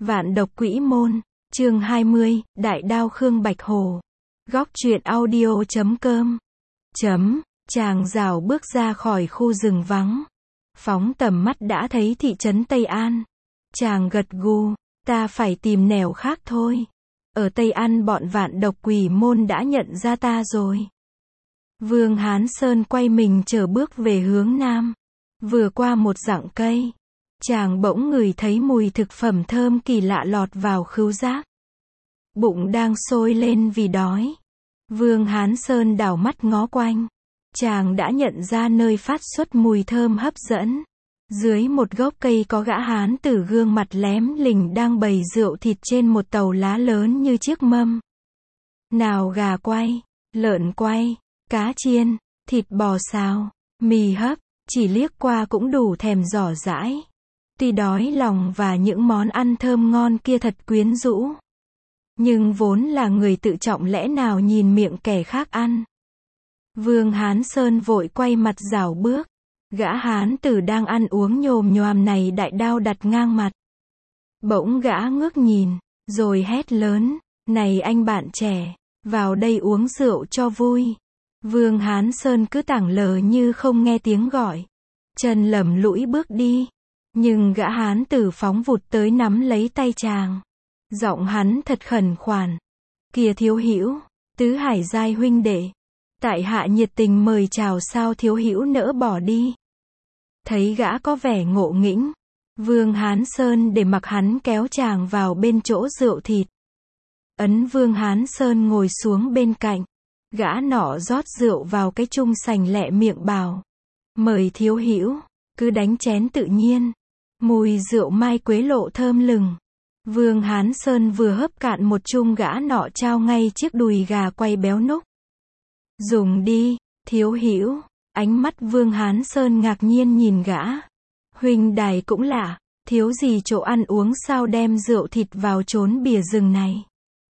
Vạn độc quỷ môn, chương 20, Đại đao Khương Bạch Hổ. Góc truyện audio.com. Chàng rảo bước ra khỏi khu rừng vắng. Phóng tầm mắt đã thấy thị trấn Tây An. Chàng gật gù, ta phải tìm nẻo khác thôi. Ở Tây An bọn vạn độc quỷ môn đã nhận ra ta rồi. Vương Hán Sơn quay mình trở bước về hướng nam. Vừa qua một rặng cây, chàng bỗng ngửi thấy mùi thực phẩm thơm kỳ lạ lọt vào khứu giác. Bụng đang sôi lên vì đói. Vương Hán Sơn đảo mắt ngó quanh. Chàng đã nhận ra nơi phát xuất mùi thơm hấp dẫn. Dưới một gốc cây có gã hán tử gương mặt lém lỉnh đang bày rượu thịt trên một tàu lá lớn như chiếc mâm. Nào gà quay, lợn quay, cá chiên, thịt bò xào, mì hấp, chỉ liếc qua cũng đủ thèm rỏ rãi. Tuy đói lòng và những món ăn thơm ngon kia thật quyến rũ, nhưng vốn là người tự trọng lẽ nào nhìn miệng kẻ khác ăn. Vương Hán Sơn vội quay mặt rảo bước. Gã hán tử đang ăn uống nhồm nhoàm này đại đao đặt ngang mặt. Bỗng gã ngước nhìn, rồi hét lớn, này anh bạn trẻ, vào đây uống rượu cho vui. Vương Hán Sơn cứ tảng lờ như không nghe tiếng gọi. Chân lầm lũi bước đi. Nhưng gã hán tử phóng vụt tới nắm lấy tay chàng. Giọng hắn thật khẩn khoản. Kìa thiếu hữu, tứ hải giai huynh đệ. Tại hạ nhiệt tình mời chào, sao thiếu hữu nỡ bỏ đi. Thấy gã có vẻ ngộ nghĩnh, Vương Hán Sơn để mặc hắn kéo chàng vào bên chỗ rượu thịt. Ấn Vương Hán Sơn ngồi xuống bên cạnh. Gã nọ rót rượu vào cái chung sành lẹ miệng bảo. Mời thiếu hữu, cứ đánh chén tự nhiên. Mùi rượu mai quế lộ thơm lừng. Vương Hán Sơn vừa hớp cạn một chung, gã nọ trao ngay chiếc đùi gà quay béo núc. Dùng đi, thiếu hữu. Ánh mắt Vương Hán Sơn ngạc nhiên nhìn gã. Huynh đài cũng lạ, thiếu gì chỗ ăn uống sao đem rượu thịt vào chốn bìa rừng này.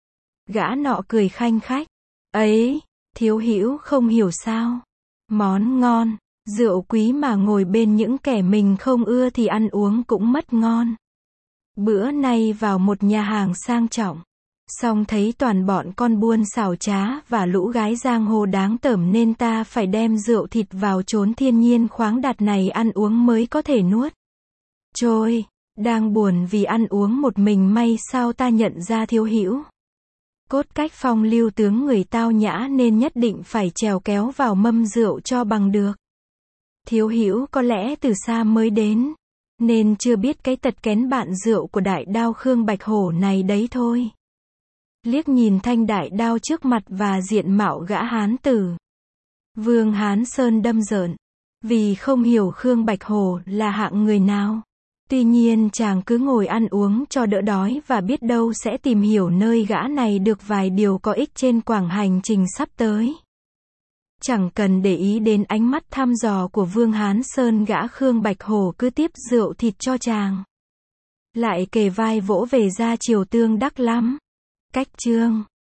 Gã nọ cười khanh khách. Ấy, thiếu hữu không hiểu sao. Món ngon, rượu quý mà ngồi bên những kẻ mình không ưa thì ăn uống cũng mất ngon. Bữa nay vào một nhà hàng sang trọng, xong thấy toàn bọn con buôn xảo trá và lũ gái giang hồ đáng tởm nên ta phải đem rượu thịt vào chốn thiên nhiên khoáng đạt này ăn uống mới có thể nuốt trôi. Đang buồn vì ăn uống một mình, may sao ta nhận ra thiếu hữu. Cốt cách phong lưu tướng người tao nhã nên nhất định phải trèo kéo vào mâm rượu cho bằng được. Thiếu hữu có lẽ từ xa mới đến, nên chưa biết cái tật kén bạn rượu của đại đao Khương Bạch Hổ này đấy thôi. Liếc nhìn thanh đại đao trước mặt và diện mạo gã hán tử, Vương Hán Sơn đâm rợn, vì không hiểu Khương Bạch Hổ là hạng người nào. Tuy nhiên chàng cứ ngồi ăn uống cho đỡ đói và biết đâu sẽ tìm hiểu nơi gã này được vài điều có ích trên quãng hành trình sắp tới. Chẳng cần để ý đến ánh mắt thăm dò của Vương Hán Sơn, gã Khương Bạch Hổ cứ tiếp rượu thịt cho chàng. Lại kề vai vỗ về ra chiều tương đắc lắm. Cách chương